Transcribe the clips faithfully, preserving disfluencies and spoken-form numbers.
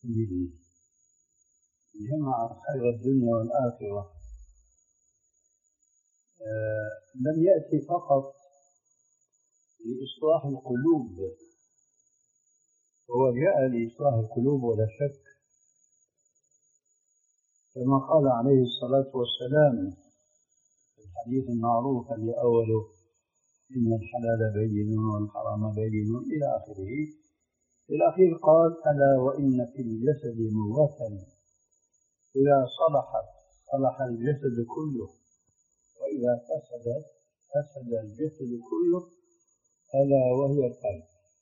به جمع خير الدنيا والآخرة. آه لم يأتي فقط لإصلاح القلوب، هو جاء لإصلاح القلوب ولا شك، كما قال عليه الصلاة والسلام في الحديث المعروف الذي أوله إن الحلال بين والحرام بين إلى آخره. في الأخير قال ألا وإن في الجسد مضغة إذا صلحت صلح الجسد كله وإذا فسدت فسد الجسد كله ألا وهي القلب.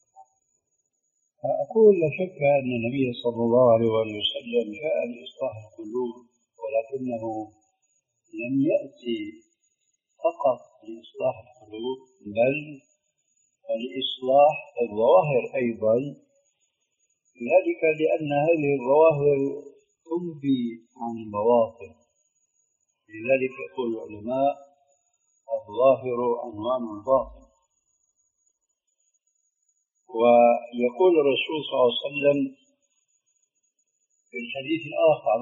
فأقول لا شك أن النبي صلى الله عليه وسلم جاء لإصلاح القلوب، ولكنه لم يأتي فقط لإصلاح القلوب بل ولإصلاح الظواهر أيضا، ذلك لأن هذه الظواهر تنبي عن البواطن. لذلك يقول العلماء الظاهر عنوان الباطن. ويقول الرسول صلى الله عليه وسلم في الحديث الآخر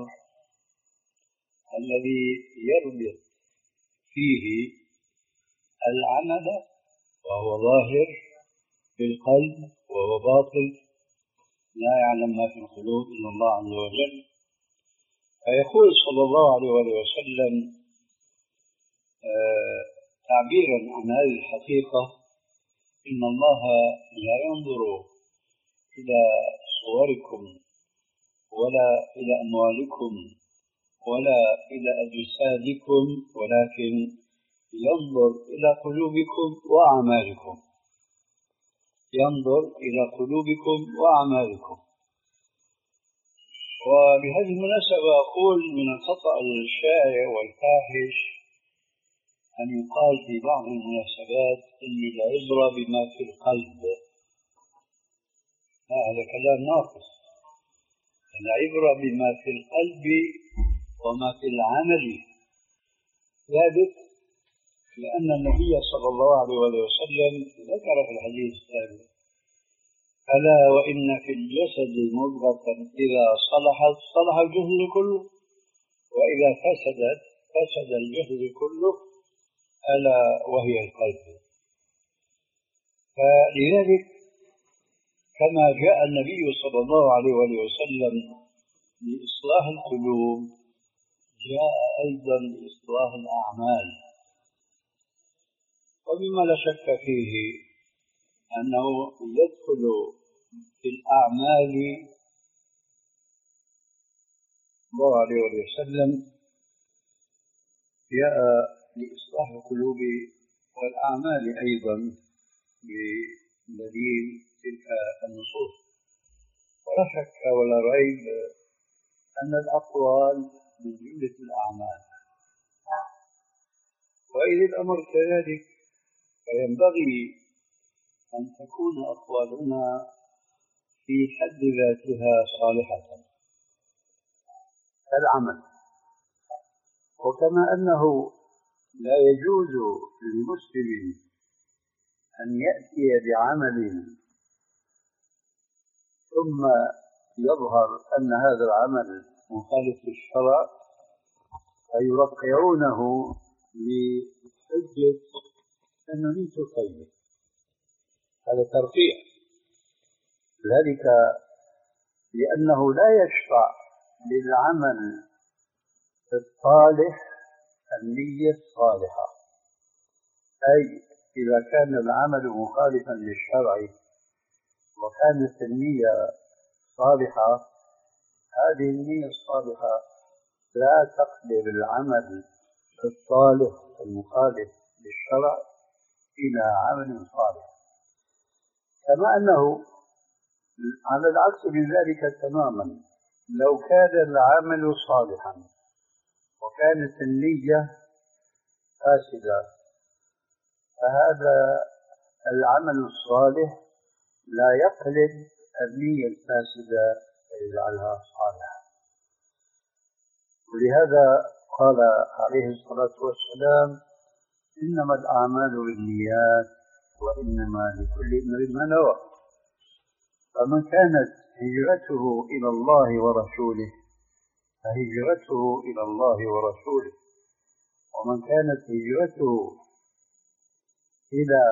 الذي يربط فيه العمل وهو ظاهر بالقلب وهو باطن لا يعلم ما في القلوب إلا الله عز وجل، فيقول صلى الله عليه وسلم آه تعبيرا عن هذه الحقيقة إن الله لا ينظر إلى صوركم ولا إلى أموالكم ولا إلى أجسادكم ولكن ينظر إلى قلوبكم وأعمالكم، ينظر إلى قلوبكم وأعمالكم. وبهذه المناسبة أقول من الخطأ الشائع والفاحش أن يقال في بعض المناسبات إن العبرة بما في القلب. هذا كلام ناقص. العبرة بما في القلب وما في العمل، ذلك لأن النبي صلى الله عليه وسلم ذكر في الحديث الثاني ألا وإن في الجسد مضغة إذا صلحت صلح الجسد كله وإذا فسدت فسد الجسد كله ألا وهي القلب. فلذلك كما جاء النبي صلى الله عليه وسلم لإصلاح القلوب جاء أيضا لإصلاح الأعمال. وبما لا شك فيه أنه يدخل في الأعمال صلى الله عليه وسلم جاء لإصلاح القلوب والأعمال أيضا بدليل تلك النصوص. ولا شك ولا ريب أن الأقوال من جملة الأعمال، وإذا الأمر كذلك فينبغي أن تكون أقوالنا في حد ذاتها صالحة كالعمل. وكما أنه لا يجوز للمسلم أن يأتي بعمل ثم يظهر أن هذا العمل مخالف للشرع فيرقعونه بحجة أنه ليس طيب، هذا ترقيع. ذلك لأنه لا يشرع للعمل الصالح النية الصالحة، أي إذا كان العمل مخالفا للشرع وكانت النية صالحة، هذه النية الصالحة لا تقلب العمل الصالح المخالف للشرع إلى عمل صالح. كما أنه على العكس من ذلك تماما، لو كان العمل صالحا وكانت النية فاسدة فهذا العمل الصالح لا يقلب النية الفاسدة ويجعلها صالحة. ولهذا قال عليه الصلاة والسلام إنما الأعمال بالنيات وإنما لكل امرئ ما نوى. فمن كانت هجرته إلى الله ورسوله فهجرته إلى الله ورسوله، ومن كانت هجرته إلى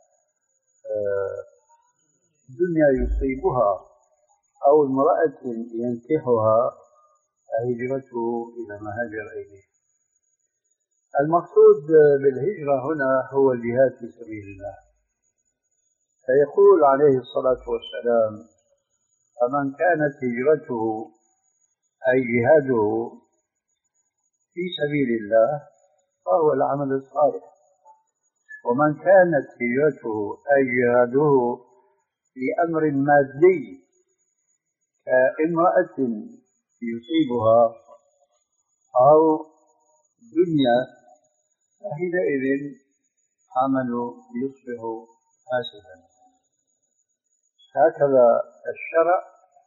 دنيا يصيبها أو امرأة ينكحها فهجرته إلى ما هاجر إليه. المقصود بالهجرة هنا هو الجهاد في سبيل الله. فيقول عليه الصلاة والسلام: فمن كانت هجرته أي جهاده في سبيل الله فهو العمل الصالح، ومن كانت هجرته أي جهاده لأمر مادي كامرأة يصيبها أو دنيا فحينئذ عمل يصبح فاسدا. هكذا الشرع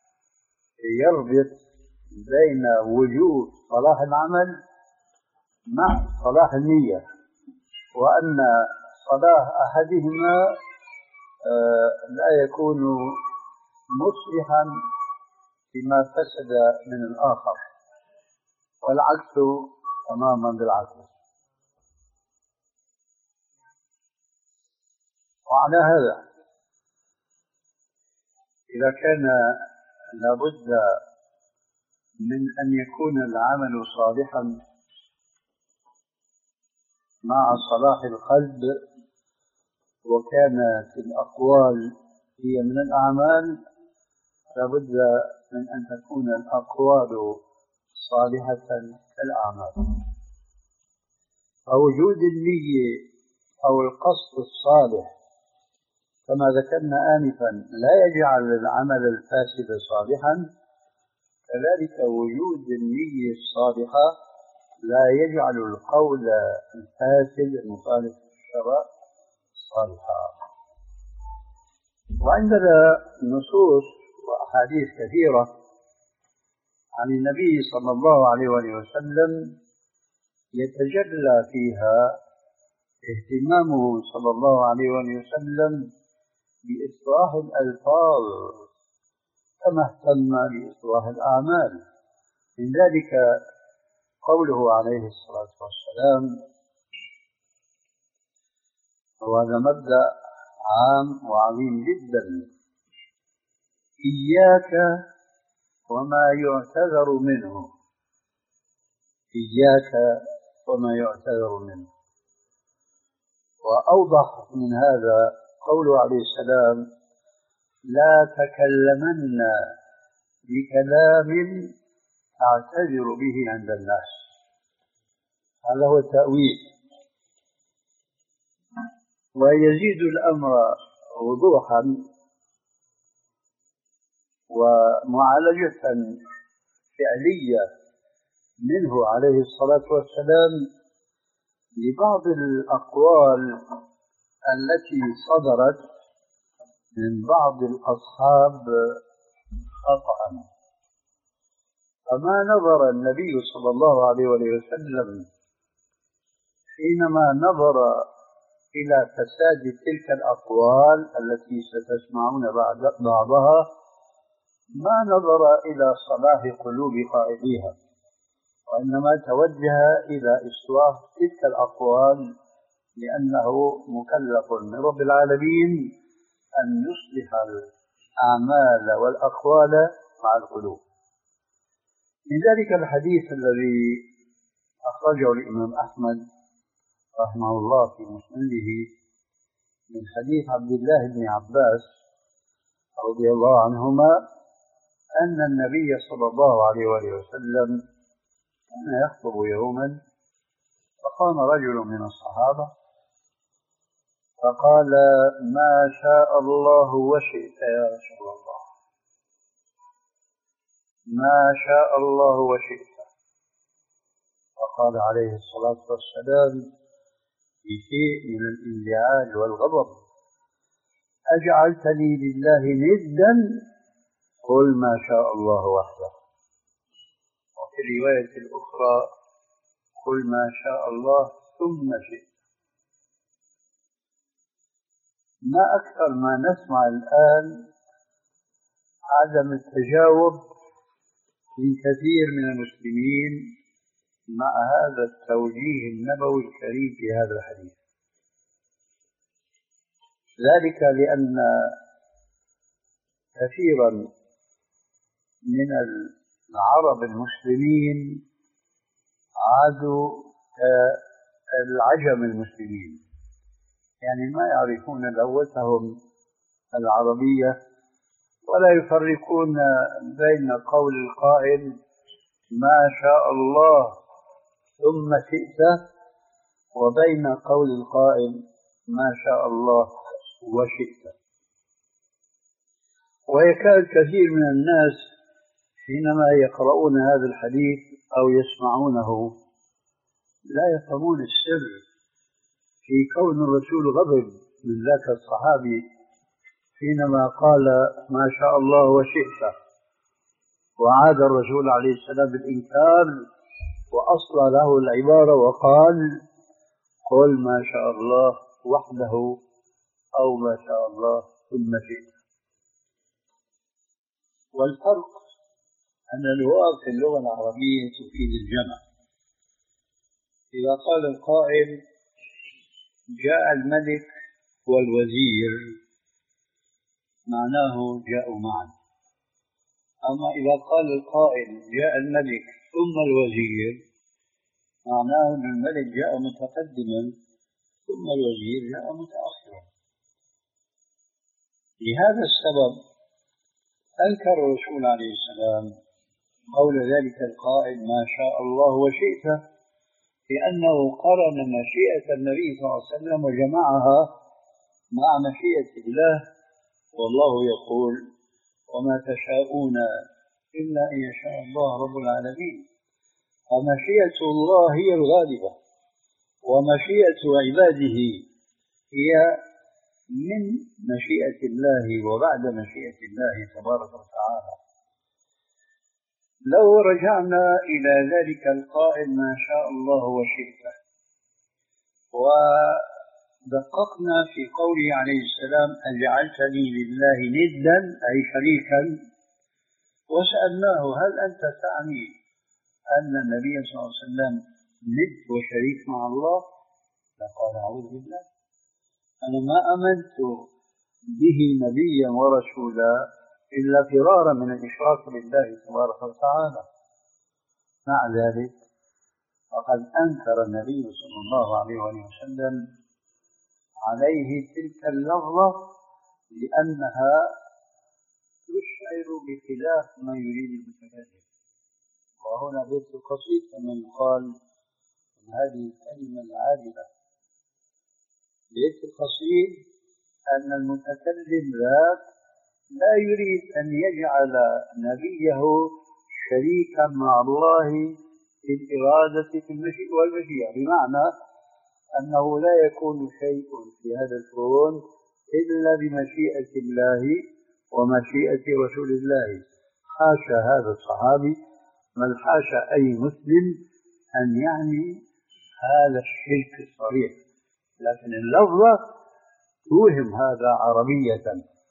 يربط بين وجود صلاح العمل مع صلاح النية، وأن صلاح أحدهما لا يكون مصلحا بما فسد من الآخر، والعكس تماما بالعكس. وعلى هذا إذا كان لابد من أن يكون العمل صالحا مع صلاح القلب، وكانت الأقوال هي من الأعمال، لابد من أن تكون الأقوال صالحة كالأعمال. فوجود النية أو القصد الصالح كما ذكرنا آنفا لا يجعل العمل الفاسد صالحا، كذلك وجود النية الصالحة لا يجعل القول الفاسد المخالف للشرع صالحا. وعندنا نصوص وأحاديث كثيرة عن النبي صلى الله عليه وسلم يتجلى فيها اهتمامه صلى الله عليه وسلم بإصلاح الألفاظ كما اهتم بإصلاح الأعمال. من ذلك قوله عليه الصلاة والسلام، وهذا مبدأ عام وعظيم جدا: إياك وما يعتذر منه، إياك وما يعتذر منه. وأوضح من هذا قوله عليه السلام: لا تكلمن بكلام تعتذر به عند الناس. هذا هو التأويل. ويزيد الأمر وضوحا ومعالجة فعلية منه عليه الصلاة والسلام لبعض الأقوال التي صدرت من بعض الأصحاب خطأ. فما نظر النبي صلى الله عليه وسلم حينما نظر إلى فساد تلك الأقوال التي ستسمعون بعضها، ما نظر إلى صلاح قلوب قائليها، وإنما توجه إلى إصلاح تلك الأقوال، لأنه مكلف من رب العالمين أن يصلح الأعمال والأقوال مع القلوب. من ذلك الحديث الذي أخرجه الإمام أحمد رحمه الله في مسنده من حديث عبد الله بن عباس رضي الله عنهما أن النبي صلى الله عليه وسلم كان يخطب يوما، فقام رجل من الصحابة فقال: ما شاء الله وشئت يا رسول الله، ما شاء الله وشئت. فقال عليه الصلاة والسلام في شيء من الانزعاج والغضب: أجعلتني لله ندا؟ قل ما شاء الله وحده. وفي الرواية الأخرى: قل ما شاء الله ثم شئت. ما أكثر ما نسمع الآن عدم التجاوب من كثير من المسلمين مع هذا التوجيه النبوي الكريم في هذا الحديث. ذلك لأن كثيرا من العرب المسلمين عادوا كالعجم المسلمين، يعني ما يعرفون لغتهم العربية ولا يفرقون بين قول القائل ما شاء الله ثم شئت وبين قول القائل ما شاء الله وشئت. ويكاد كثير من الناس حينما يقرؤون هذا الحديث أو يسمعونه لا يفهمون السر في كون الرسول غضب من ذاك الصحابي حينما قال ما شاء الله وشئت، وعاد الرسول عليه السلام بالإنكار وأصلى له العبارة وقال قل ما شاء الله وحده أو ما شاء الله ثم شئت. والفرق أن الواو في اللغة العربية تفيد الجمع. إذا قال القائل جاء الملك والوزير معناه جاءوا معا، أما إذا قال القائل جاء الملك ثم الوزير معناه أن الملك جاء متقدما ثم الوزير جاء متأخرا. لهذا السبب أنكر الرسول عليه السلام قول ذلك القائل ما شاء الله وشئت، لأنه قرن مشيئة النبي صلى الله عليه وسلم وجمعها مع مشيئة الله، والله يقول وما تشاءون إلا أن يشاء الله رب العالمين. فمشيئة الله هي الغالبة، ومشيئة عباده هي من مشيئة الله وبعد مشيئة الله تبارك وتعالى. لو رجعنا إلى ذلك القائل ما شاء الله وشئت ودققنا في قوله عليه السلام أجعلتني لله ندا أي شريكا، وسألناه هل أنت تعني أن النبي صلى الله عليه وسلم ند وشريك مع الله؟ فقال أعوذ بالله، أنا ما آمنت به نبيا ورسولا إلا فرارا من الإشراك بالله تبارك وتعالى. مع ذلك فقد أنكر النبي صلى الله عليه وسلم عليه تلك اللفظة لأنها تشعر بخلاف ما يريد المتكلم. وهنا بيت القصيد كما يقال هذه الكلمة العادلة. بيت القصيد أن المتكلم ذاك لا يريد أن يجعل نبيه شريكا مع الله في الإرادة في المشيئة والمشيئة، بمعنى أنه لا يكون شيء في هذا الكون إلا بمشيئة الله ومشيئة رسول الله. حاشا هذا الصحابي بل حاشا أي مسلم أن يعني هذا الشرك الصريح، لكن اللفظة توهم هذا عربية.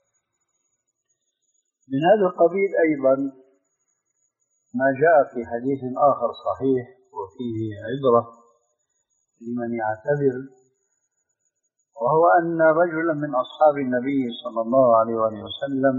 من هذا القبيل أيضا ما جاء في حديث آخر صحيح وفيه عبرة لمن يعتبر، وهو أن رجلا من أصحاب النبي صلى الله عليه وسلم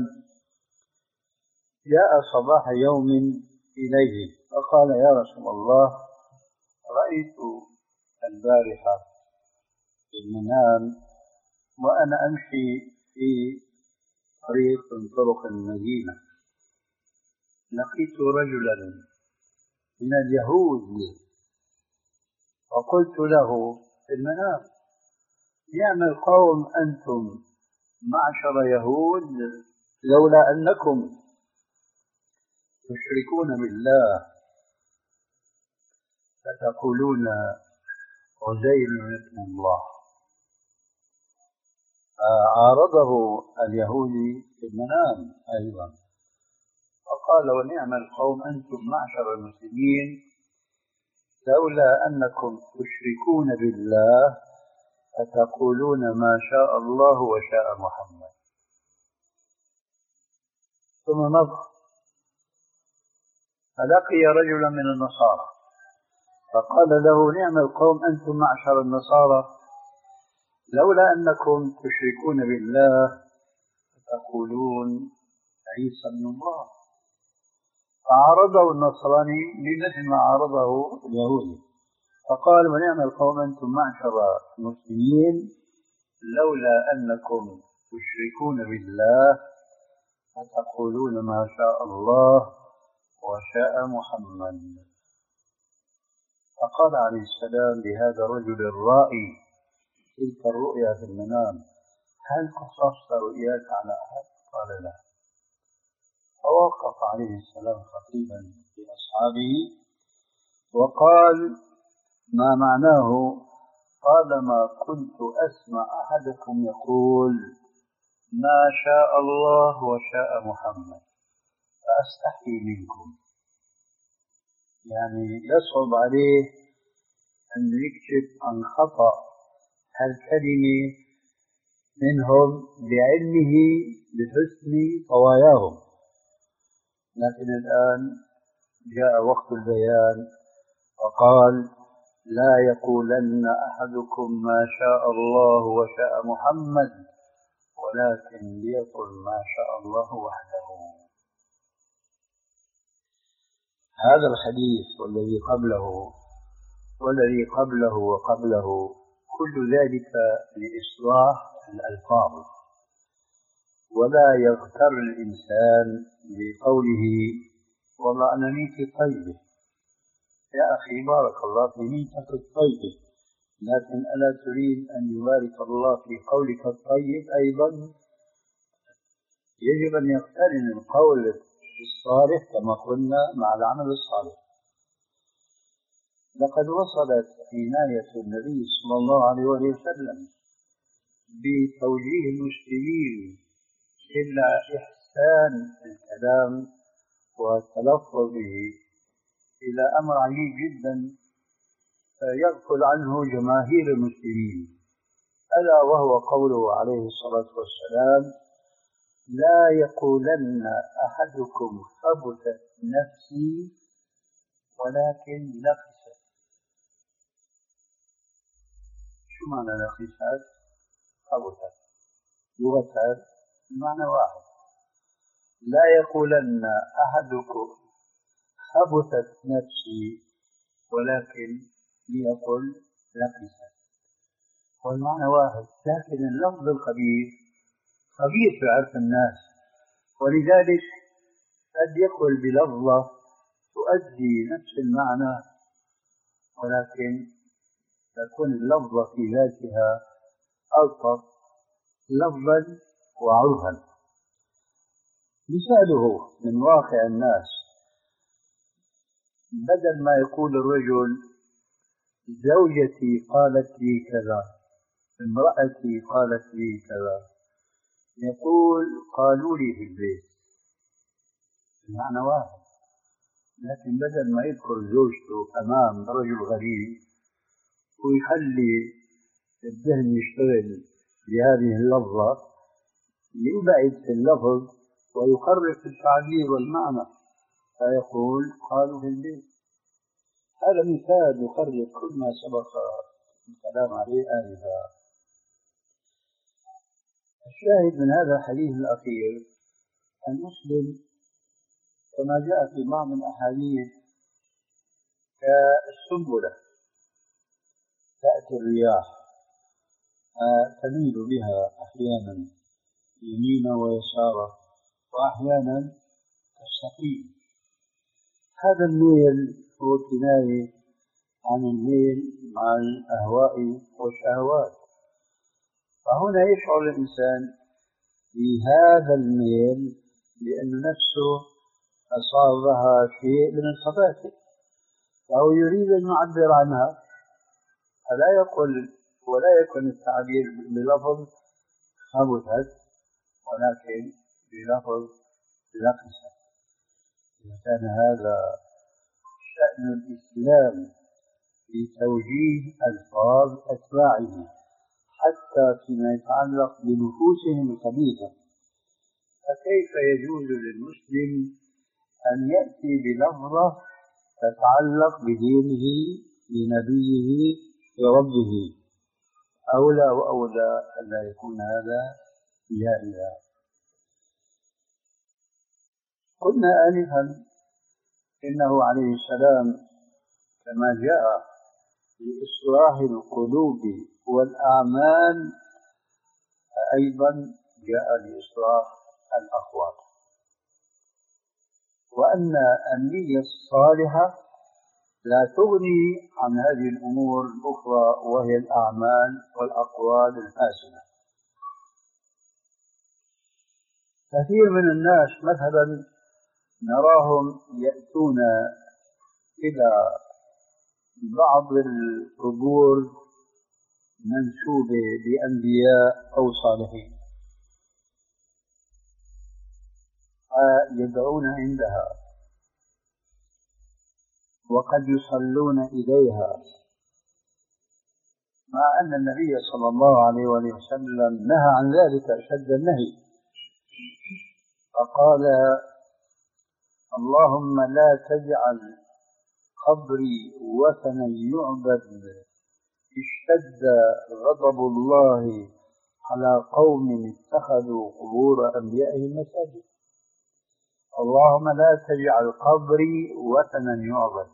جاء صباح يوم إليه فقال يا رسول الله رأيت البارحة في المنام وأنا أمشي في طريق من طرق المدينة لقيت رجلا من اليهود فقلت له في المنام نعم القوم أنتم معشر يهود لولا أنكم تشركون بالله فتقولون عزير ابن الله. عارضه اليهودي في المنام أيضا فقال ونعم القوم أنتم معشر المسلمين لولا أنكم تشركون بالله فتقولون ما شاء الله وشاء محمد. ثم مضى فلقي رجلا من النصارى فقال له: نعم القوم أنتم معشر النصارى، لولا أنكم تشركون بالله تقولون عيسى ابن الله. فعارضه النصراني بمثل ما عارضه اليهودي، فقال: ونعم القوم أنتم معشر المسلمين، لولا أنكم تشركون بالله فتقولون ما شاء الله وشاء محمد. فقال عليه السلام لهذا الرجل الرائي تلك الرؤيا في المنام: هل قصصت رؤياك على أحد؟ قال: لا. فوقف عليه السلام خطيبا لأصحابه وقال: ما معناه؟ قال: ما كنت أسمع أحدكم يقول ما شاء الله وشاء محمد فأستحي منكم. يعني يصعب عليه أن يكشف عن خطأ هالكلمة منهم بعلمه بحسن طواياهم، لكن الآن جاء وقت البيان وقال: لا يقولن أحدكم ما شاء الله وشاء محمد، ولكن ليقل ما شاء الله وحده. هذا الحديث والذي قبله والذي قبله وقبله كل ذلك لإصلاح الألفاظ، ولا يغتر الإنسان بقوله والله أنا نيتي طيبة. يا أخي بارك الله في نيتك الطيبة، لكن ألا تريد أن يبارك الله في قولك الطيب أيضا؟ يجب أن يقترن القول الصالح كما قلنا مع العمل الصالح. لقد وصلت عناية النبي صلى الله عليه وسلم بتوجيه المسلمين إلى إحسان الكلام والتلفظ به إلى أمر عجيب جدا يغفل عنه جماهير المسلمين، ألا وهو قوله عليه الصلاة والسلام: لا يقولن أحدكم خبثت نفسي ولكن لقست. شو معنى لقست؟ خبثت لغة المعنى واحد. لا يقولن أحدكم خبثت نفسي ولكن ليقل لقست، والمعنى واحد، لكن اللفظ الخبيث خبيث في عرف الناس، ولذلك قد يقول بلفظة تؤدي نفس المعنى ولكن تكون اللفظة في ذاتها ألطف لفظا وعرفا. مثاله من واقع الناس: بدل ما يقول الرجل زوجتي قالت لي كذا، امرأتي قالت لي كذا، يقول قالوا لي في البيت، المعنى واحد. لكن بدل ما يذكر زوجته أمام رجل غريب ويخلي الذهن يشتغل بهذه اللفظة، يبعد في اللفظ ويقرب في التعبير والمعنى، فيقول قالوا في البيت. هذا مثال يخرج كل ما سبق الكلام عليه آنفا. الشاهد من هذا الحديث الأخير: المسلم كما جاء في بعض الأحاديث كالسنبلة تأتي الرياح تميل بها أحيانا يمينا ويسارا وأحيانا تستقيم. هذا الميل هو كناية عن الميل مع الأهواء والشهوات، فهنا يشعر الإنسان بهذا الميل لأن نفسه أصابها شيء من الخبائث فهو يريد أن يعبر عنها، فلا يقول ولا يكون التعبير بلفظ خبثت ولكن بلفظ لقست. إذا كان هذا شأن الإسلام في توجيه ألفاظ أتباعه حتى فيما يتعلق بنفوسهم الخبيثة، فكيف يجوز للمسلم أن يأتي بلفظة تتعلق بدينه بنبيه بربه؟ أولى وأولى أن لا يكون هذا جائزا. قلنا آنفا إنه عليه السلام كما جاء لإصلاح القلوب والأعمال أيضا جاء لإصلاح الأقوال، وأن النية الصالحة لا تغني عن هذه الأمور الأخرى وهي الأعمال والأقوال الفاسدة. كثير من الناس مثلا نراهم يأتون إلى بعض القبور منسوبة بأنبياء أو صالحين يدعون عندها وقد يصلون إليها، مع أن النبي صلى الله عليه وسلم نهى عن ذلك أشد النهي، فقال: اللهم لا تجعل قبري وثنا يعبد اشتد غضب الله على قوم اتخذوا قبور أنبيائهم مساجد. اللهم لا تجعل قبري وثنا يعبد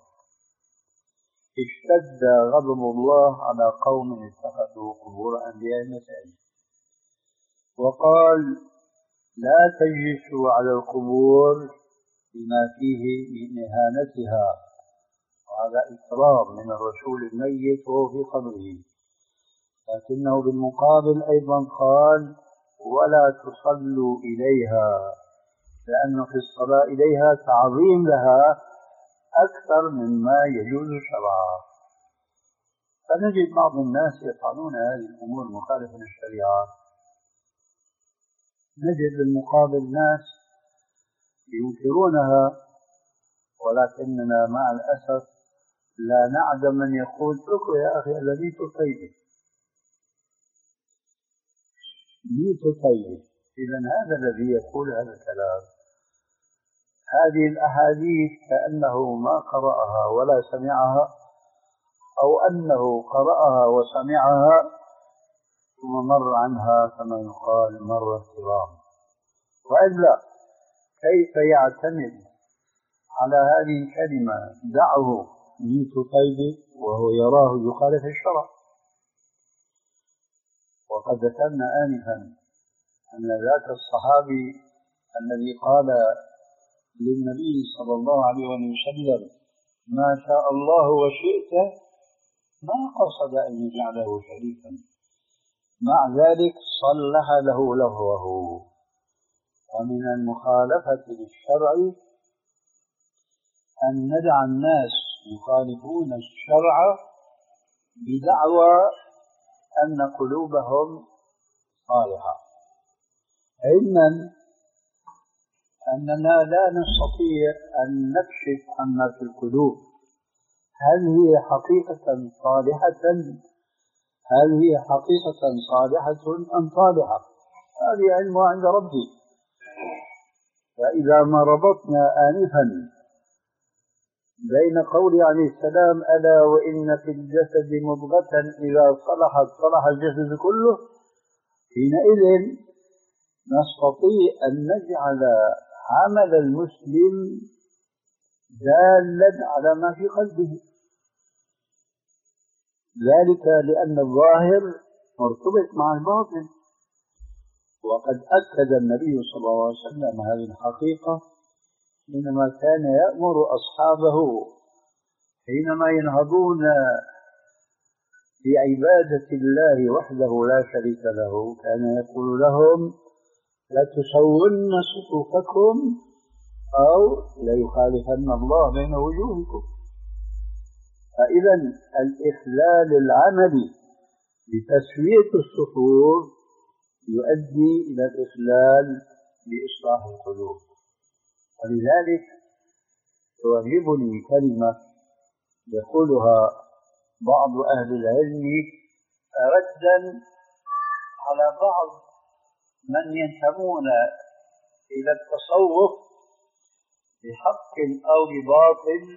اشتد غضب الله على قوم اتخذوا قبور أنبيائهم مساجد. وقال: لا تجلسوا على القبور بما فيه من إهانتها، وهذا إكرام من الرسول الميت وهو في قبره. لكنه بالمقابل أيضا قال: ولا تصلوا إليها، لأن في الصلاة إليها تعظيم لها أكثر مما يجوز شرعا. فنجد بعض الناس يفعلون هذه الأمور مخالفة للشريعة، نجد بالمقابل ناس ينكرونها، ولكننا مع الأسف لا نعدم من يقول: اتركوا يا أخي الذي طيب ميت طيب. إذن هذا الذي يقول هذا الكلام، هذه الأحاديث كأنه ما قرأها ولا سمعها، أو أنه قرأها وسمعها ثم مر عنها كما يقال مر الكرام. وإلا كيف يعتمد على هذه الكلمة دعه ميت طيب وهو يراه يخالف الشرع؟ وقد ذكرنا آنفا أن ذاك الصحابي الذي قال للنبي صلى الله عليه وسلم: ما شاء الله وشئت، ما قصد أن يجعله شريكا، مع ذلك صلح له لفظه. ومن المخالفة للشرع أن ندع الناس يخالفون الشرع بدعوى أن قلوبهم صالحة، علما أننا لا نستطيع أن نكشف عما في القلوب، هل هي حقيقة صالحة هل هي حقيقة صالحة أم صالحة؟ هذه علمها عند ربي. فإذا ما ربطنا آنفا بين قوله عليه السلام: ألا وإن في الجسد مضغة إذا صلحت صلح الجسد كله، حينئذ نستطيع أن نجعل عمل المسلم دالا على ما في قلبه، ذلك لأن الظاهر مرتبط مع الباطن. وقد أكد النبي صلى الله عليه وسلم هذه الحقيقة حينما كان يأمر أصحابه حينما ينهضون بعبادة الله وحده لا شريك له، كان يقول لهم: لا تسون صفوفكم أو ليخالفن الله بين وجوهكم. فإذا الإخلال العملي بتسوية الصفوف يؤدي إلى الإخلال بإصلاح القلوب. ولذلك تعجبني كلمة يقولها بعض أهل العلم ردا على بعض من ينتمون إلى التصوف بحق أو بباطل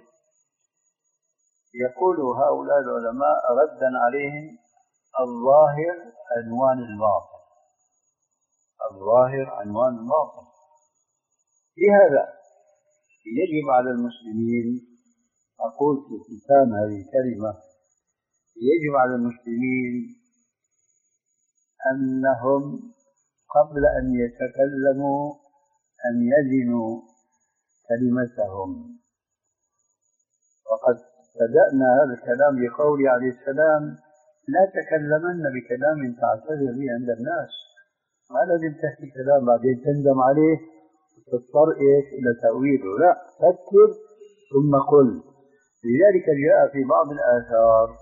يقول هؤلاء العلماء ردا عليهم: الظاهر عنوان الباطن، الظاهر عنوان الباطن. لهذا يجب على المسلمين، أقول في ختام هذه الكلمة، يجب على المسلمين أنهم قبل أن يتكلموا أن يزنوا كلمتهم. وقد بدأنا هذا الكلام بقول عليه السلام: لا تكلمن بكلام تعتذر به عند الناس. ما لازم تحكي كلام بعدين تندم عليه وتضطر إيش إلى تأويله، لا، فكر ثم قل. لذلك جاء في بعض الآثار: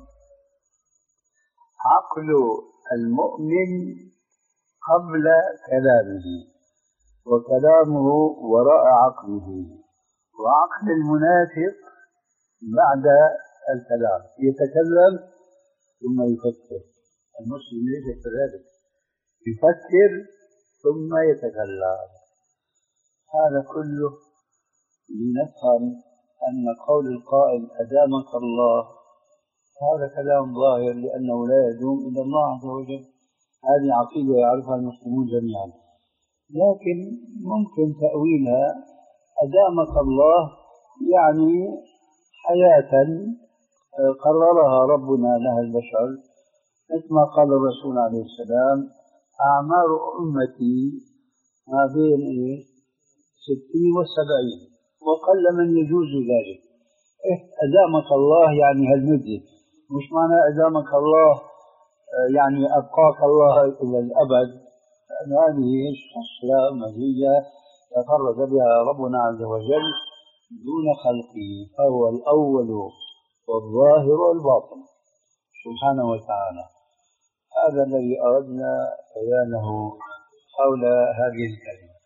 عقل المؤمن قبل كلامه، وكلامه وراء عقله، وعقل المنافق بعد الكلام، يتكلم ثم يفكر. المسلم ليس كذلك، يفكر ثم يتكلم. هذا كله لنفهم أن قول القائل أدامك الله هذا كلام ظاهر، لأنه لا يدوم إلا الله عز وجل. هذه عقيدة يعرفها المسلمون جميعا، لكن ممكن تأويلها أدامك الله يعني حياة قررها ربنا لها البشر، مثل ما قال الرسول عليه السلام: أعمار أمتي ما بين ستين وسبعين، وقل من يجوز ذلك. أدامك الله يعني هالمدة، مش معنى أدامك الله يعني أبقاك الله إلى الأبد، لأن هذه خصلة مزية تفرد بها ربنا عز وجل دون خلقه، فهو الأول والظاهر والباطن سبحانه وتعالى. هذا الذي أردنا بيانه حول هذه الكلمة،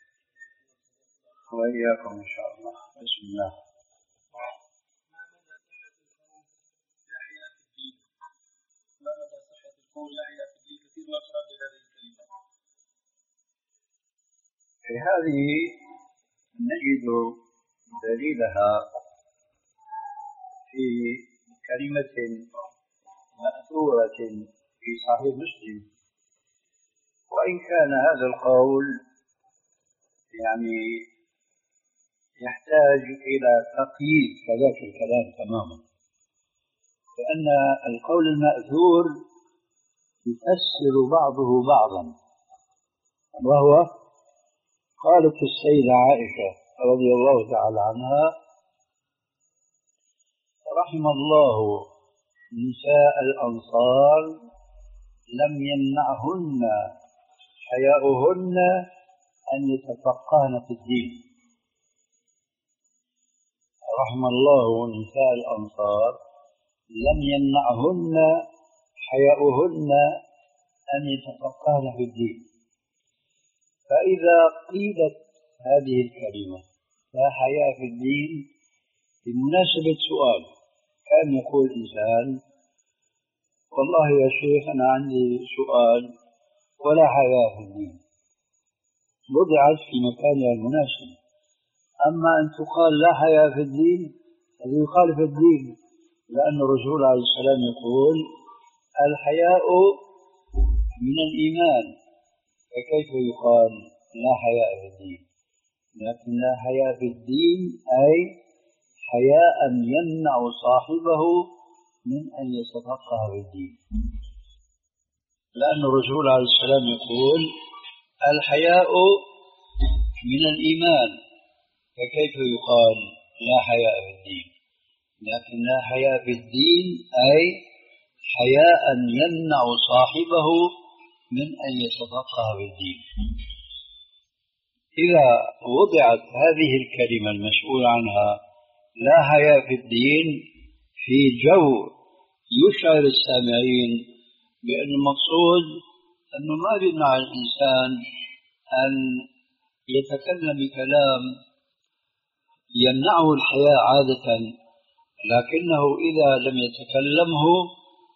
وإياكم إن شاء الله. بسم الله. في هذه نجد دليلها في كلمة مأثورة في صحيح مسلم، وإن كان هذا القول يعني يحتاج إلى تقييد كذاك الكلام تماما، لأن القول المأثور يفسر بعضه بعضا. وهو قالت السيدة عائشة رضي الله تعالى عنها: رحم الله نساء الأنصار لم يمنعهن حياؤهن أن يتفقهن في الدين. رحم الله نساء الأنصار لم يمنعهن حياؤهن أن يتفقهن في الدين. فإذا قيلت هذه الكلمة لا حياء في الدين بمناسبة سؤال، كان يقول إنسان: والله يا شيخ أنا عندي سؤال ولا حياء في الدين، وضعت في مكانها المناسب. أما أن تقال لا حياء في الدين هذا يخالف الدين، لأن الرسول عليه السلام يقول: الحياء من الإيمان، فكيف يقال لا حياء في الدين؟ لكن لا حياء في الدين أي حياء يمنع صاحبه من أن يتفقه في الدين، لأن الرسول عليه السلام يقول: الحياء من الإيمان، فكيف يقال لا حياء في الدين؟ لكن لا حياء في الدين أي حياء يمنع صاحبه من أن يتفقه في الدين. إذا وضعت هذه الكلمة المسؤول عنها لا حياء في الدين في جو يشعر السامعين بأن المقصود أنه ما يمنع الإنسان أن يتكلم بكلام يمنعه الحياء عادة، لكنه إذا لم يتكلمه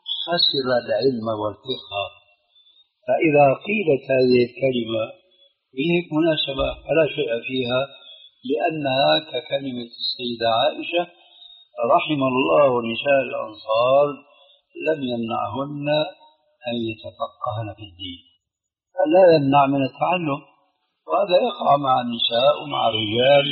خسر العلم والفقه. فإذا قيلت هذه الكلمة بهيك مناسبة فلا شيء فيها، لأنها ككلمة السيدة عائشة: رحم الله نساء الأنصار لم يمنعهن أن يتفقهن في الدين، فلا يمنع من التعلم، وهذا يقع مع النساء ومع الرجال.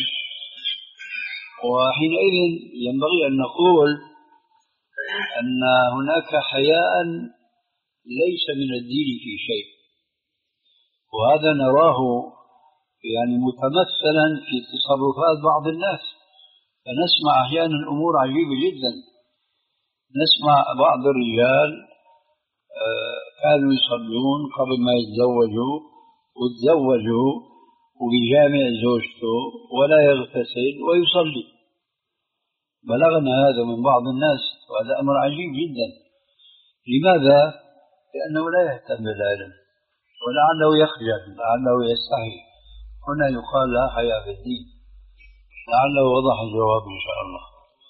وحينئذ ينبغي أن نقول أن هناك حياء ليس من الدين في شيء، وهذا نراه يعني متمثلا في تصرفات بعض الناس. فنسمع أحيانا أمور عجيبة جدا. نسمع بعض الرجال كانوا يصلون قبل ما يتزوجوا، وتزوجوا وبيجامع زوجته ولا يغتسل ويصلي. بلغنا هذا من بعض الناس، وهذا أمر عجيب جدا. لماذا؟ لأنه لا يهتم بالعلم، ولعله يخجل، لعله يستحي. هنا يقال لا حياء في الدين. لعله وضح الجواب إن شاء الله.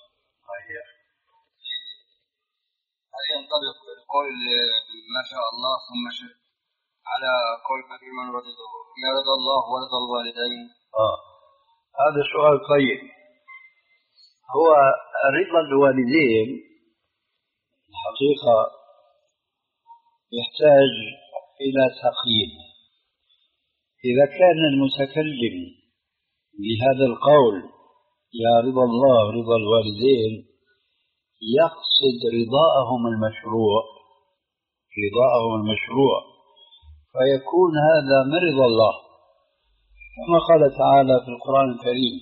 هل ينطبق القول ما شاء الله ثم شئت على قول في من رضيه يا رضا الله ورضا الوالدين؟ آه هذا سؤال طيب. هو رضا الوالدين الحقيقة يحتاج إلى تقييد. إذا كان المتكلم بهذا القول يا رضا الله رضا الوالدين يقصد رضاءهم المشروع، رضاءهم المشروع، فيكون هذا من رضا الله، كما قال تعالى في القرآن الكريم: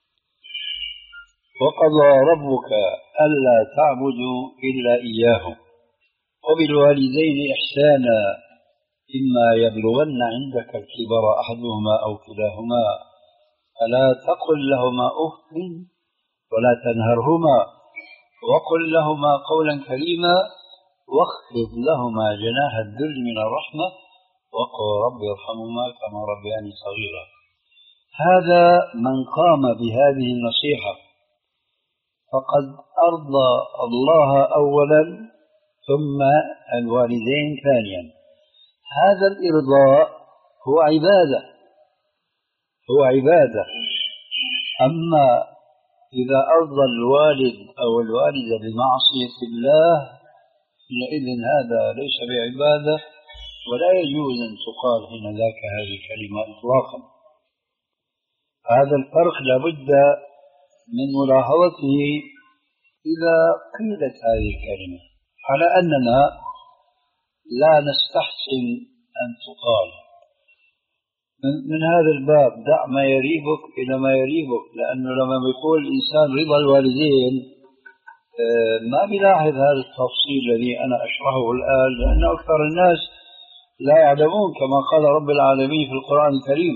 وقضى ربك ألا تعبدوا إلا إياه وبالوالدين إحسانا إما يبلغن عندك الكبر أحدهما أو كلاهما فلا تقل لهما أف ولا تنهرهما وقل لهما قولا كريما واخفض لهما جناح الذل من الرحمة وقل رب ارحمهما كما ربياني صغيرا. هذا من قام بهذه النصيحة فقد أرضى الله أولا ثم الوالدين ثانيا. هذا الإرضاء هو عبادة، هو عبادة. أما إذا أرضى الوالد أو الوالدة بمعصية الله حينئذ هذا ليس بعبادة، ولا يجوز أن تقال حين ذاك هذه الكلمة إطلاقا. هذا الفرق لابد من ملاحظته إذا قيلت هذه الكلمة، على أننا لا نستحسن أن تقال. من, من هذا الباب دع ما يريبك إلى ما يريبك، لأنه لما بيقول الإنسان رضا الوالدين ما بيلاحظ هذا التفصيل الذي أنا أشرحه الآن، لأن أكثر الناس لا يعلمون كما قال رب العالمين في القرآن الكريم.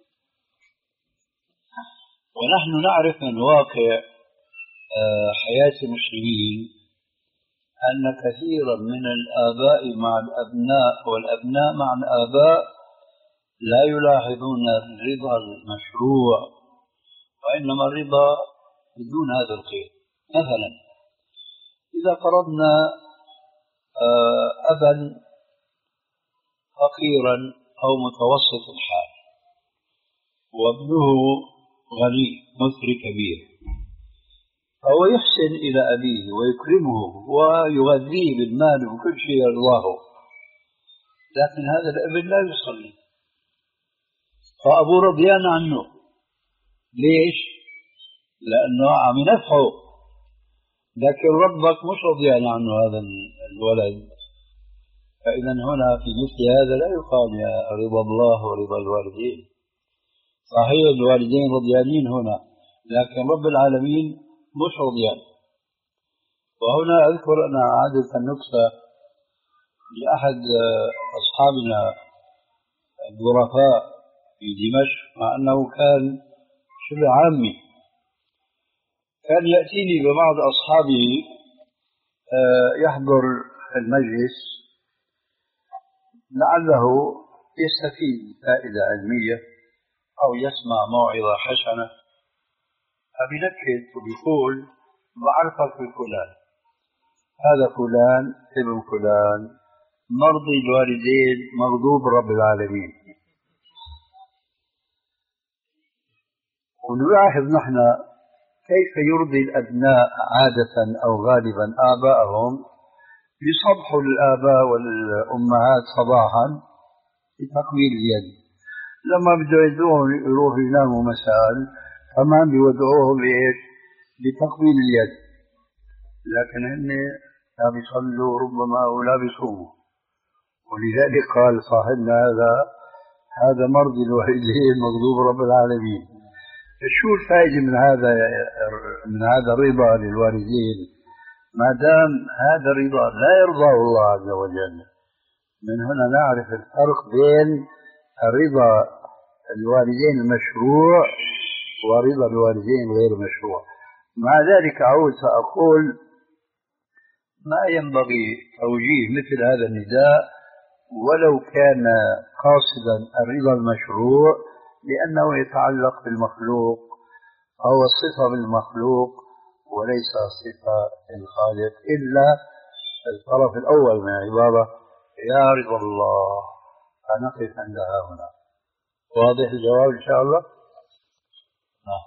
ونحن نعرف من واقع حياة المسلمين أن كثيرا من الآباء مع الأبناء والأبناء مع الآباء لا يلاحظون الرضا المشروع، وإنما الرضا بدون هذا القيد. مثلا إذا فرضنا أبا فقيرا أو متوسط الحال وابنه غني مثري كبير، فهو يحسن إلى أبيه ويكرمه ويغذيه بالمال وكل شيء يرضاه، لكن هذا الابن لا يصلي، فأبوه رضيان عنه. ليش؟ لأنه عم ينفعه، لكن ربك مش رضيان عنه هذا الولد. فإذا هنا في مثل هذا لا يقال يا رضا الله ورضا الوالدين. صحيح الوالدين رضيانين هنا، لكن رب العالمين مش رضيان. وهنا أذكر أنا عادة النكتة لأحد أصحابنا الظرفاء في دمشق، مع أنه كان شبه عامي، كان يأتيني ببعض أصحابه يحضر المجلس لعله يستفيد فائدة علمية أو يسمع موعظة حسنة، فبنكت وبيقول بعرفك بفلان، هذا فلان ابن فلان مرضي الوالدين مغضوب رب العالمين. ونلاحظ نحن كيف يرضي الأبناء عادة أو غالبا آباءهم يصبحوا الآباء والأمهات صباحا بتقبيل اليد، لما بدهم يدعوهم يروحوا يناموا مساء كمان بيودعوهم بإيش؟ بتقبيل اليد. لكن هن لا بيصلوا ربما ولا بيصوموا، ولذلك قال صاحبنا هذا هذا مرض الوالدين مغضوب رب العالمين. شو الفائدة من هذا من هذا الرضا للوالدين ما دام هذا الرضا لا يرضاه الله عز وجل؟ من هنا نعرف الفرق بين الرضا الوالدين المشروع ورضا الوالدين غير مشروع. مع ذلك أعود سأقول ما ينبغي توجيه مثل هذا النداء ولو كان قاصدا الرضا المشروع، لأنه يتعلق بالمخلوق أو الصفة بالمخلوق وليس صفة الخالق، إلا الطرف الأول من العبارة يا رضا الله، فنقف عندها هنا. واضح الجواب إن شاء الله؟ نعم.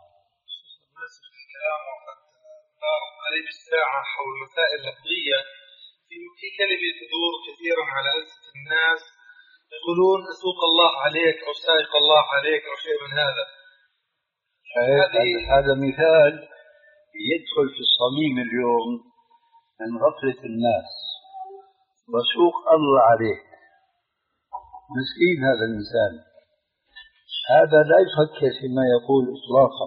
هذه الساعة حول مسائل لفظية في كلمة تدور كثيرا على ألسنة الناس، يقولون أسوق الله عليك أو سائق الله عليك أو شيء من هذا. هذا مثال يدخل في الصميم اليوم من غفلة الناس. وسوق الله عليك، مسكين هذا الإنسان، هذا لا يفكر فيما يقول إطلاقا،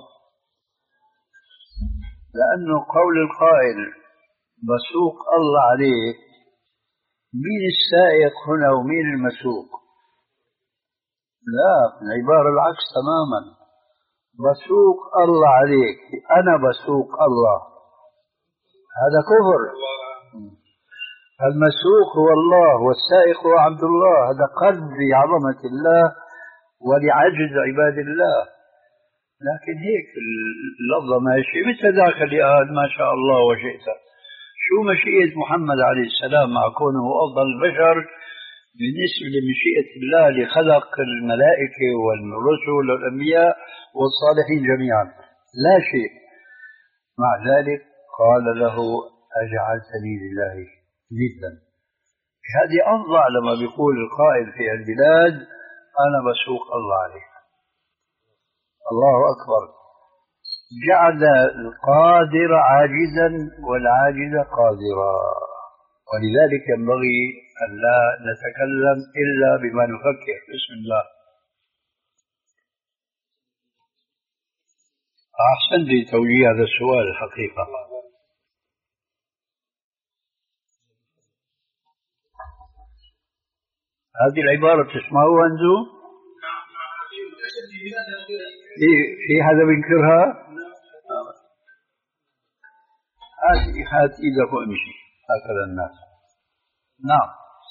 لأنه قول القائل بسوق الله عليك، مين السائق هنا ومين المسوق؟ لا، العبارة العكس تماما. بسوق الله عليك، أنا بسوق الله، هذا كفر. المسوق هو الله والسائق هو عبد الله، هذا قد لعظمة الله ولعجز عباد الله. لكن هيك اللفظة ماشي مثل ذاك اللي قال ما شاء الله وشئت. شو مشيئة محمد عليه السلام مع كونه أفضل البشر بالنسبة لمشيئة الله اللي خلق الملائكة والرسل والأنبياء والصالحين جميعا؟ لا شيء. مع ذلك قال له أجعلتني لله ندا. هذه أفضل لما بيقول القائل في البلاد أنا بسوق الله عليك. الله أكبر، جعل القادر عاجزا والعاجز قادرا. ولذلك ينبغي أن لا نتكلم إلا بما نفكر. بسم الله. أحسن لي توجيه هذا السؤال الحقيقة. هذه العبارة تسمعوها أنتم؟ في هذا بينكرها؟ هات هات إيدك وامشي، هكذا الناس. نعم.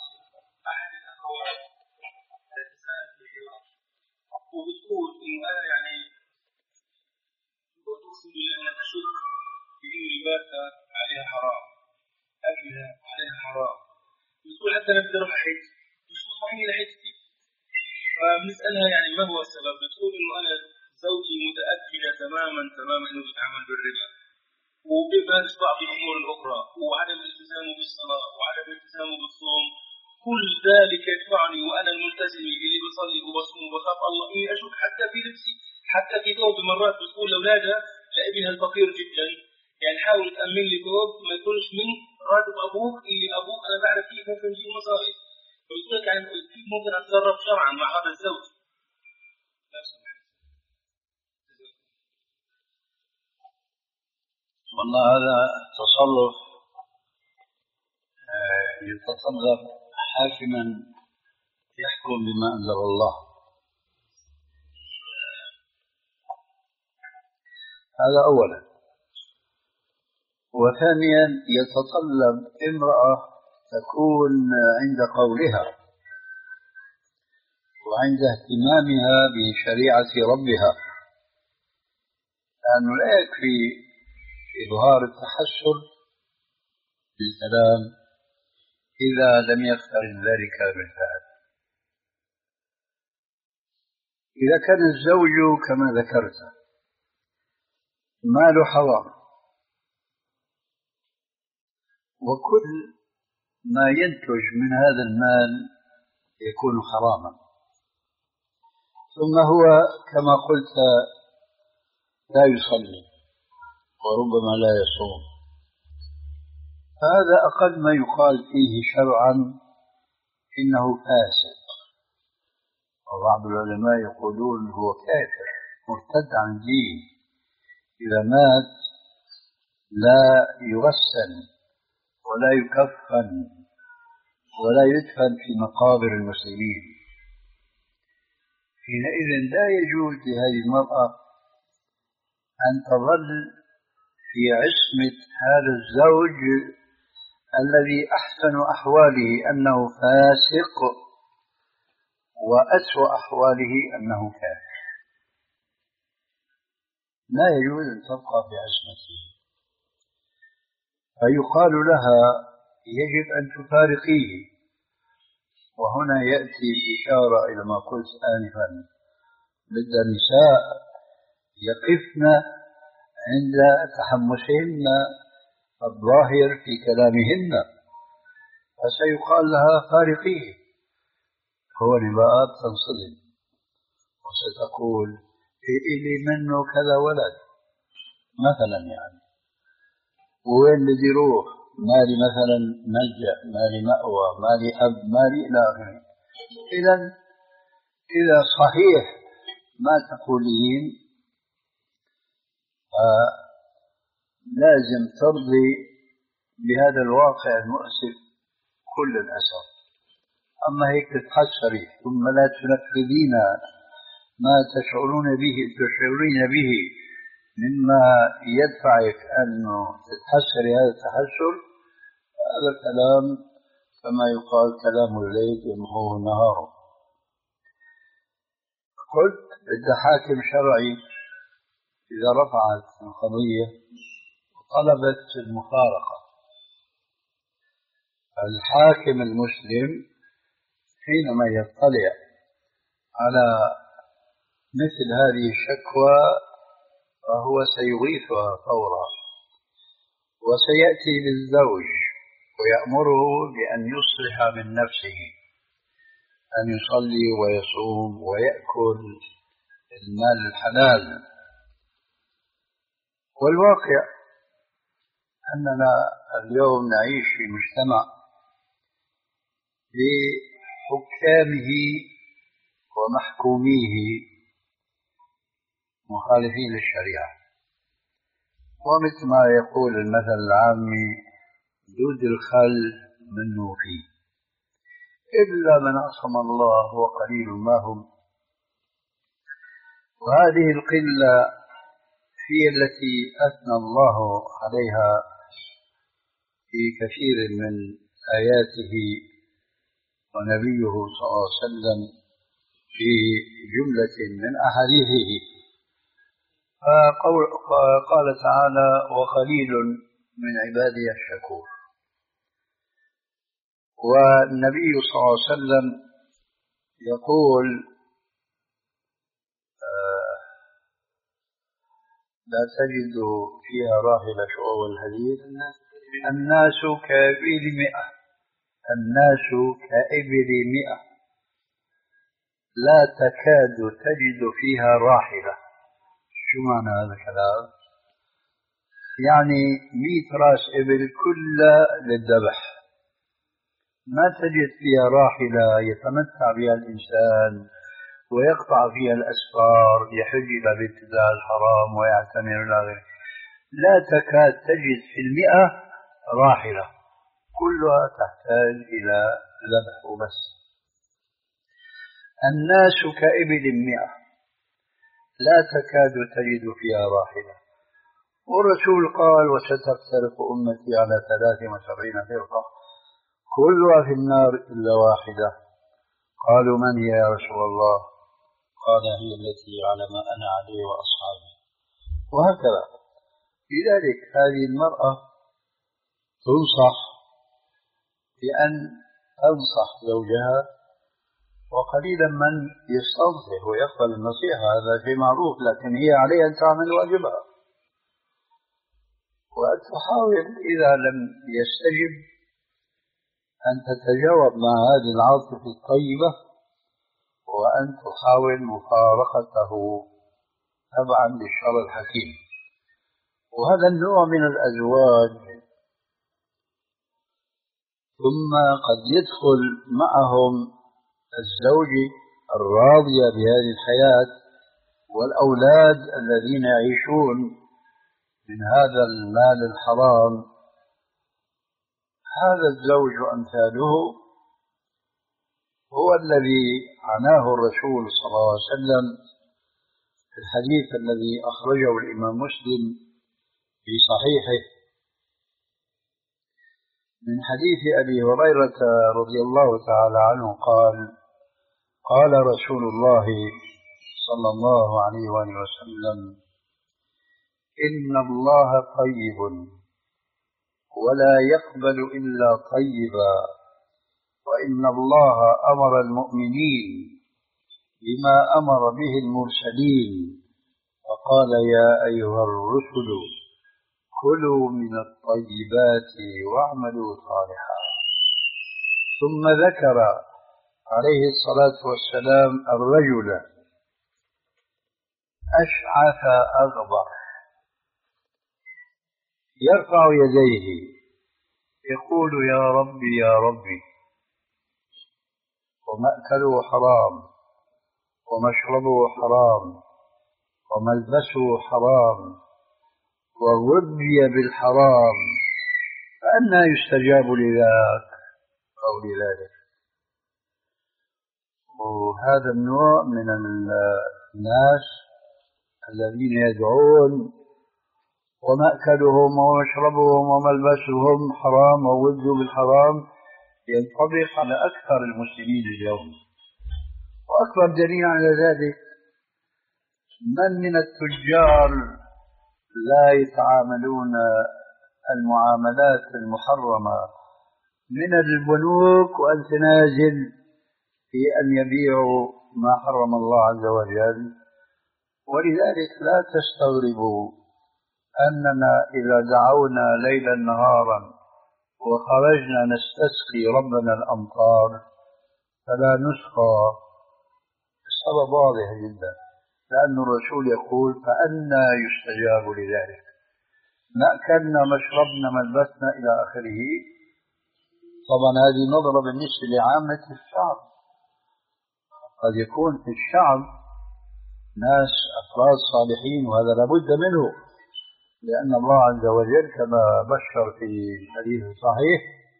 وبتقول إنه أنا يعني وتقسم لأن تشك في إنه لباسها عليها حرام، أكلها عليها حرام. بتقول حتى أنا بدي أروح أحج مش مطمئن لحجتي، فبنسألها يعني ما هو السبب؟ بتقول إنه أنا زوجي متأكدة تماما تماما إنه بيتعامل بالربا وبيبهدل بعض الأمور الأخرى وعدم الالتزامه بالصلاة وعدم الالتزامه بالصوم، كل ذلك يدفعني وأنا الملتزم اللي بصلي وبصوم وبخاف الله إني أشك حتى في لبسي، حتى في ثوب. مرات بتقول لأولادها لابنها الفقير جدا يعني حاول تأمن لي ثوب ما يكونش من راتب أبوك اللي أبوك أنا بعرف كيف ممكن يجيب مصاري، فبتقول لك يعني كيف ممكن أتصرف شرعا مع هذا الزوج؟ والله هذا تصرف يتصرف حاكما يحكم بما أنزل الله. هذا أولا. وثانيا يتطلب امرأة تكون عند قولها وعند اهتمامها بشريعة ربها، لأنه لا يكفي إظهار التحسر بالكلام إذا لم يقترن ذلك بالفعل. إذا كان الزوج كما ذكرت مال حرام، وكل ما ينتج من هذا المال يكون حراما. ثم هو كما قلت لا يصلي وربما لا يصوم، هذا أقل ما يقال فيه شرعا إنه فاسق، وبعض العلماء يقولون هو كافر مرتد عن الدين، إذا مات لا يغسل ولا يكفن ولا يدفن في مقابر المسلمين. حينئذ لا يجوز لهذه المرأة أن تظل في عصمة هذا الزوج الذي أحسن أحواله أنه فاسق وأسوأ أحواله أنه كافر. لا يجوز أن تبقى في عصمته، فيقال لها يجب أن تفارقيه. وهنا يأتي الإشارة إلى ما قلت آنفا، لدى النساء يقفن عند تحمسهن الظاهر في كلامهن، فسيقال لها فارقيه، هو نباءات تنصدم وستقول إلي منه كذا ولد مثلا، يعني وين بدي روح، مالي مثلا ملجأ، مالي مأوى، مالي أب، مالي إلى آخره. إذا إذا صحيح ما تقولين لازم ترضي بهذا الواقع المؤسف كل الأسف. أما هيك تتحسري ثم لا تنفذين ما تشعرون به تشعرين به مما يدفعك أن تتحسري هذا التحسر، هذا كلام كما يقال كلام الليل يمحوه النهار. قلت بدها حاكم شرعي إذا رفعت القضية وطلبت المفارقة، الحاكم المسلم حينما يطلع على مثل هذه الشكوى فهو سيغيثها فورا، وسيأتي للزوج ويأمره بأن يصلح من نفسه، أن يصلي ويصوم ويأكل المال الحلال. والواقع أننا اليوم نعيش في مجتمع بحكامه ومحكوميه مخالفين للشريعة، ومثل ما يقول المثل العامي دود الخل منه فيه، إلا من عصم الله وقليل ما هم. وهذه القلة هي التي أثنى الله عليها في كثير من آياته، ونبيه صلى الله عليه وسلم في جملة من أحاديثه. قال تعالى وقليل من عبادي الشكور. والنبي صلى الله عليه وسلم يقول آه لا تجد فيها راحلة شو أول الحديث، الناس كإبل مئة، الناس كإبل مئة لا تكاد تجد فيها راحلة. شو معنى هذا الكلام؟ يعني مئة راس إبل كلها للذبح، ما تجد فيها راحلة يتمتع بها الإنسان ويقطع فيها الأسفار يحج إلى بيت الله الحرام ويعتمر إلى غيره. لا تكاد تجد في المئة راحلة، كلها تحتاج إلى ذبح وبس. الناس كإبل مئة لا تكاد تجد فيها راحلة. والرسول قال وستفترق أمتي على ثلاث وسبعين فرقة كلها في النار إلا واحدة. قالوا من هي يا رسول الله؟ قال هي التي على ما أنا عليه وأصحابي. وهكذا. لذلك هذه المرأة تنصح بأن تنصح زوجها، وقليلا من يستنصح ويقبل النصيحة، هذا شيء معروف، لكن هي عليها أن تعمل واجبها. وتحاول إذا لم يستجب أن تتجاوب مع هذه العاطفة الطيبة وأن تحاول مفارقته تبعا للشرع الحكيم. وهذا النوع من الأزواج ثم قد يدخل معهم الزوج الراضية بهذه الحياة والأولاد الذين يعيشون من هذا المال الحرام. هذا الزوج وأمثاله هو الذي عناه الرسول صلى الله عليه وسلم في الحديث الذي أخرجه الإمام مسلم في صحيحه من حديث أبي هريرة رضي الله تعالى عنه قال: قال رسول الله صلى الله عليه وآله وسلم: إن الله طيب ولا يقبل إلا طيبا، وإن الله أمر المؤمنين بما أمر به المرسلين، فقال: يا أيها الرسل كلوا من الطيبات واعملوا صالحا. ثم ذكر عليه الصلاة والسلام الرجل أشعث أغبر يرفع يديه يقول: يا ربي يا ربي، ومأكله حرام ومشربه حرام وملبسه حرام وغذي بالحرام، فأنى يستجاب لذاك أو لذلك. وهذا النوع من الناس الذين يدعون ومأكلهم ومشربهم وملبسهم حرام وغذوا بالحرام ينطبق على أكثر المسلمين اليوم. وأكبر دليل على ذلك من من التجار لا يتعاملون المعاملات المحرمة من البنوك وأن تنازل في أن يبيعوا ما حرم الله عز وجل. ولذلك لا تستغربوا أننا إذا دعونا ليلا نهارا وخرجنا نستسقي ربنا الأمطار فلا نسقى. السبب واضح جدا، لأن الرسول يقول: فأنى يستجاب لذلك. مأكلنا مشربنا ملبسنا إلى آخره. طبعا هذه نظرة بالنسبة لعامة الشعب. قد يكون في الشعب ناس أفراد صالحين، وهذا لابد منه، لأن الله عز وجل كما بشر في الحديث الصحيح: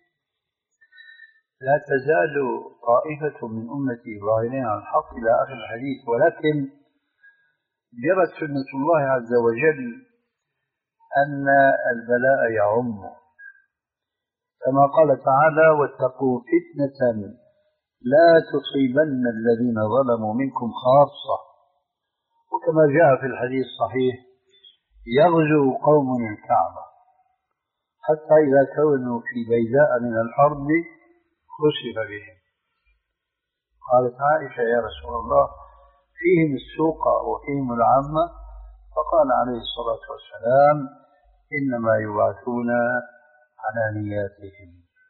لا تزال طائفة من أمتي ظاهرين على الحق إلى آخر الحديث. ولكن جرت سنة الله عز وجل أن البلاء يعم، كما قال تعالى: واتقوا فتنة لا تصيبن الذين ظلموا منكم خاصة. وكما جاء في الحديث الصحيح: يغزو قوم الكعبة حتى إذا كانوا في بيداء من الأرض خسف بهم. قالت عائشة: يا رسول الله، فيهم السوق وفيهم العامة؟ فقال عليه الصلاة والسلام: إنما يبعثون على نياتهم.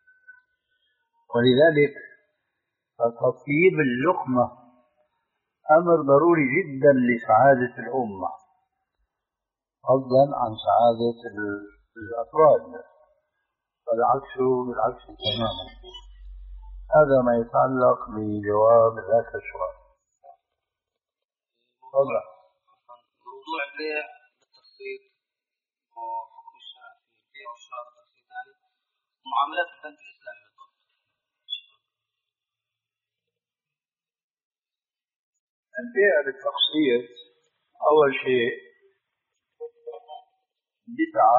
ولذلك فتطيب اللقمة أمر ضروري جدا لسعادة الأمة، فضلا عن سعادة الأفراد، والعكس بالعكس تماما. هذا ما يتعلق بجواب ذاك السؤال. طبعا موضوع البيع بالتقسيط وحكم الشرع في البيع والشراء بالتقسيط، يعني معاملات البنك الإسلامي بالضبط. البيع بالتقسيط أول شيء بدعة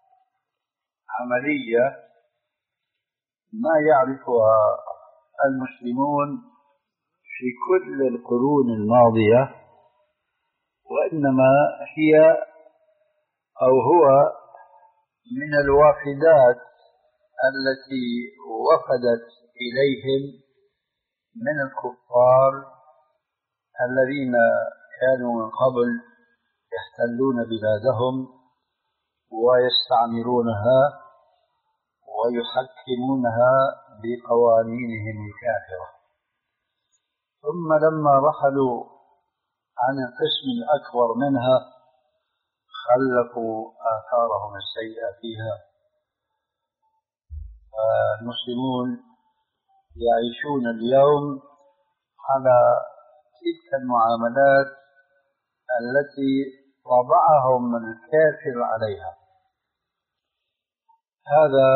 عملية ما يعرفها المسلمون في كل القرون الماضية، وإنما هي أو هو من الوافدات التي وفدت إليهم من الكفار الذين كانوا من قبل يحتلون بلادهم ويستعمرونها ويحكمونها بقوانينهم الكافرة. ثم لما رحلوا عن القسم الأكبر منها خلفوا آثارهم السيئة فيها. المسلمون يعيشون اليوم على تلك المعاملات التي طبعهم الكافر عليها. هذا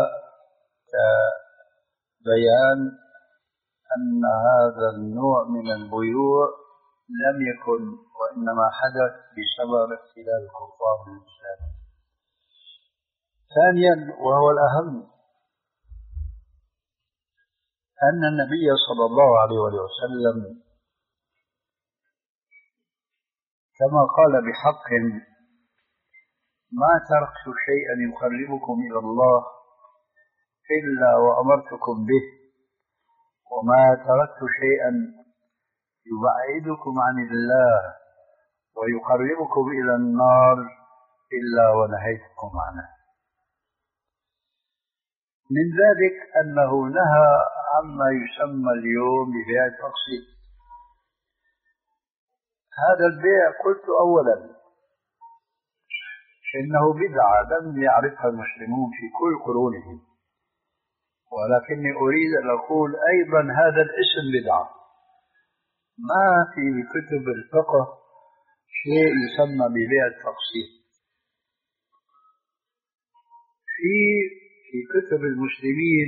بيان أن هذا النوع من البيوع لم يكن، وإنما حدث بسبب اختلال الكفار بالإسلام. ثانيا وهو الأهم، أن النبي صلى الله عليه وسلم كما قال بحق: ما تركت شيئا يقربكم إلى الله إلا وأمرتكم به، وما تركت شيئا يبعدكم عن الله ويقربكم إلى النار إلا ونهيتكم عنه. من ذلك أنه نهى عما يسمى اليوم ببيع التقسيط. هذا البيع قلت أولا إنه بدعة لم يعرفها المسلمون في كل قرونهم، ولكني أريد أن أقول أيضا هذا الاسم بدعة. ما في كتب الفقه شيء يسمى ببيع التقسيط. في في كتب المسلمين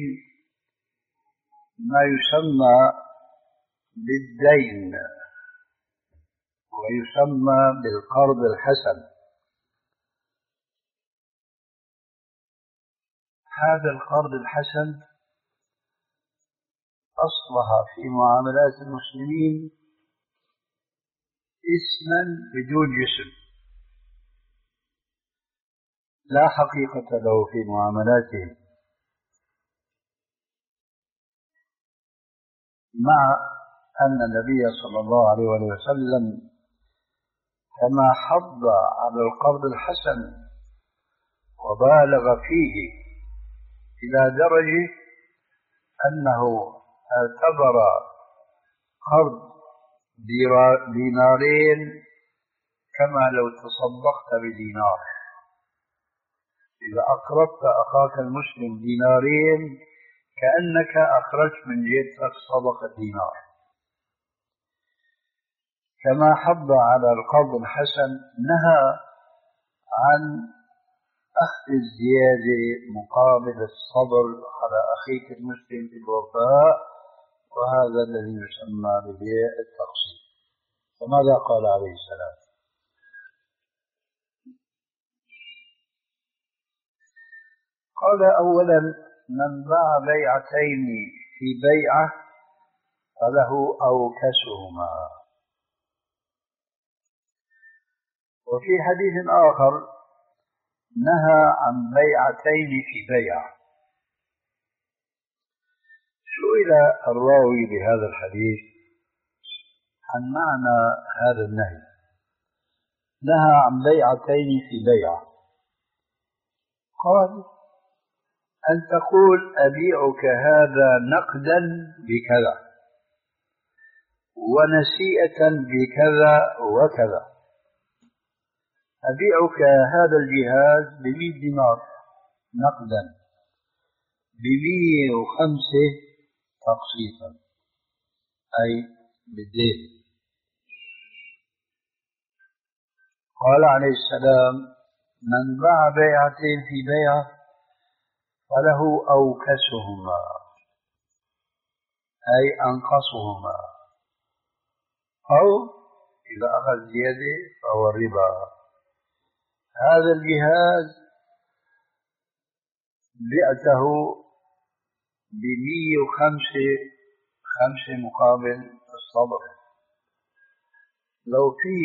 ما يسمى بالدين ويسمى بالقرض الحسن. هذا القرض الحسن أصبح في معاملات المسلمين اسما بدون جسم، لا حقيقة له في معاملاتهم، مع أن النبي صلى الله عليه وسلم كما حض على القرض الحسن وبالغ فيه إلى درجة أنه اعتبر قرض دينارين كما لو تصدقت بدينار. إذا أقرضت أخاك المسلم دينارين كأنك أخرجت من جيبك صدقة دينار. كما حض على القرض الحسن نهى عن أخذ الزيادة مقابل الصبر على أخيك المسلم بالوفاء، وهذا الذي يسمى ببيع التقسيط. فماذا قال عليه السلام؟ قال: أولا من باع بيعتين في بيعة فله أوكسهما. وفي حديث آخر نهى عن بيعتين في بيعة. سئل الراوي بهذا الحديث عن معنى هذا النهي. نهى عن بيعتين في بيعة. قال: أن تقول أبيعك هذا نقدا بكذا ونسيئة بكذا وكذا. أبيعك هذا الجهاز بمئة دينار نقدا، بمئة وخمسة تقسيطا، أي بالدين. قال عليه السلام: من باع بيعتين في بيعة فله أوكسهما، أي أنقصهما، أو إذا أخذ زيادة فهو الربا. هذا الجهاز بعته بمئة وخمسة خمسة مقابل الصبر. لو في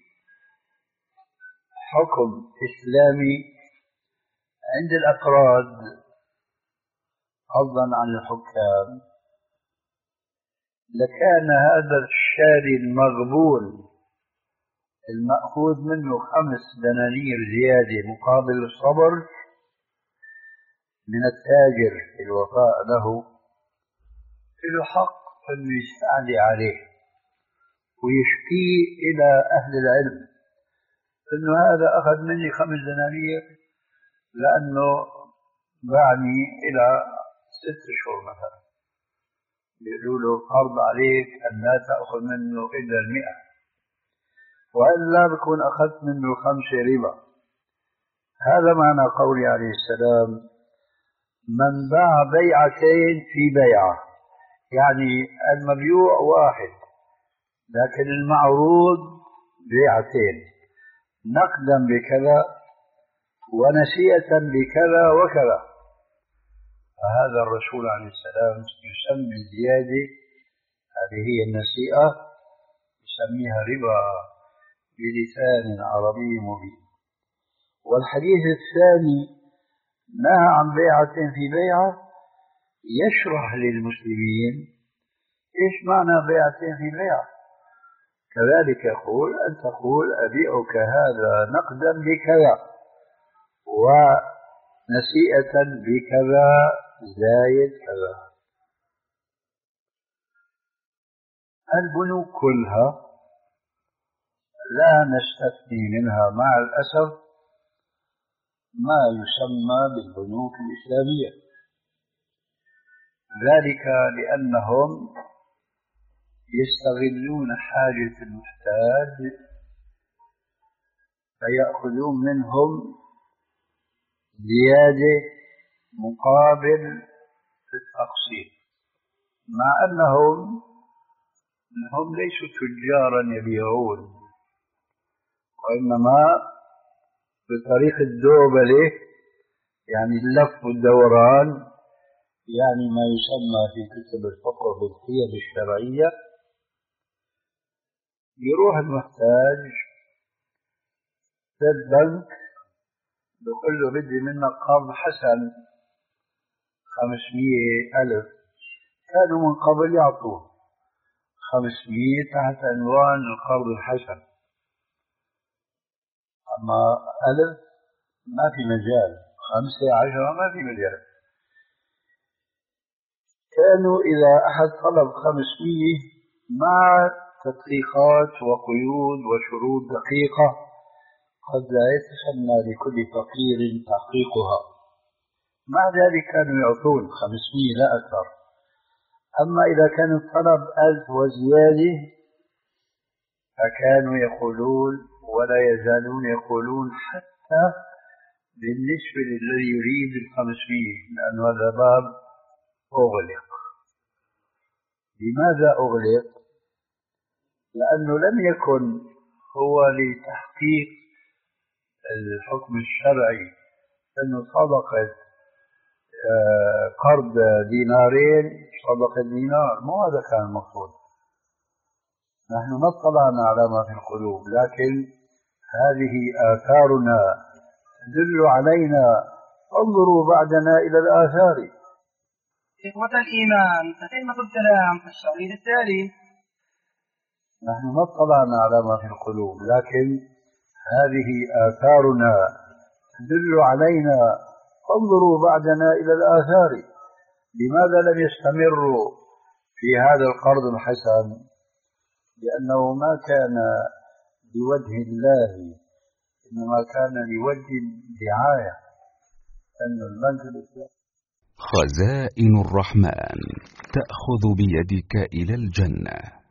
حكم إسلامي عند الأفراد فضلا عن الحكام لكان هذا الشاري المغبون المأخوذ منه خمس دنانير زيادة مقابل الصبر من التاجر الوفاء له، له حق أنه يستعلي عليه ويشكي إلى أهل العلم أنه هذا أخذ مني خمس دنانير لأنه باعني إلى ست شهور مثلا، يقولوا له فرض عليك أن لا تأخذ منه إلا المئة، وإلا بكون أخذت منه خمسة ربا. هذا معنى قولي عليه السلام: من باع بيعتين في بيعة، يعني المبيوع واحد لكن المعروض بيعتين، نقدا بكذا ونسيئة بكذا وكذا، فهذا الرسول عليه السلام يسمي الزيادة، هذه هي النسيئة، يسميها ربا بلسان عربي مبين. والحديث الثاني نهى عن بيعة في بيعة، يشرح للمسلمين إيش معنى بيعة في بيعة. كذلك يقول أن تقول أبيعك هذا نقدا بكذا ونسيئة بكذا زايد كذا. البنوك كلها لا نستثني منها مع الأسف ما يسمى بالبنوك الإسلامية، ذلك لأنهم يستغلون حاجة المحتاج فيأخذون منهم زيادة مقابل التقسيط، مع أنهم هم ليسوا تجارا يبيعون، وإنما بطريق الدوبلة، يعني اللف والدوران، يعني ما يسمى في كتب الفقه بالحيل الشرعية. يروح المحتاج في البنك بيقول له بدي منك قرض حسن خمسمية ألف، كانوا من قبل يعطوه خمسمية تحت عنوان القرض الحسن، أما ألف ما في مجال، خمسة عشرة ما في مجال. كانوا إذا أحد طلب خمسمية مع تدقيقات وقيود وشروط دقيقة قد لا يتسنى لكل فقير تحقيقها، مع ذلك كانوا يعطون خمسمية لا أكثر. أما إذا كان الطلب ألف وزيادة فكانوا يقولون ولا يزالون يقولون حتى بالنسبة للذي يريد الخمسمية، لأن هذا باب أغلق. لماذا أغلق؟ لأنه لم يكن هو لتحقيق الحكم الشرعي أنه صدقة قرض دينارين صدقة دينار، مو هذا كان المقصود. نحن ما اطلعنا على ما في القلوب، لكن هذه آثارنا تدل علينا، انظروا بعدنا إلى الآثار. إخوة الإيمان، تتمة الكلام في الشريط التالي. نحن ما اطلعنا على ما في القلوب، لكن هذه آثارنا تدل علينا، انظروا بعدنا إلى الآثار. لماذا لم يستمروا في هذا القرض الحسن؟ لأنه ما كان لوجه الله، إنما كان لوجه الدعاية، أن البنك الإسلامي. خزائن الرحمن تأخذ بيدك إلى الجنة.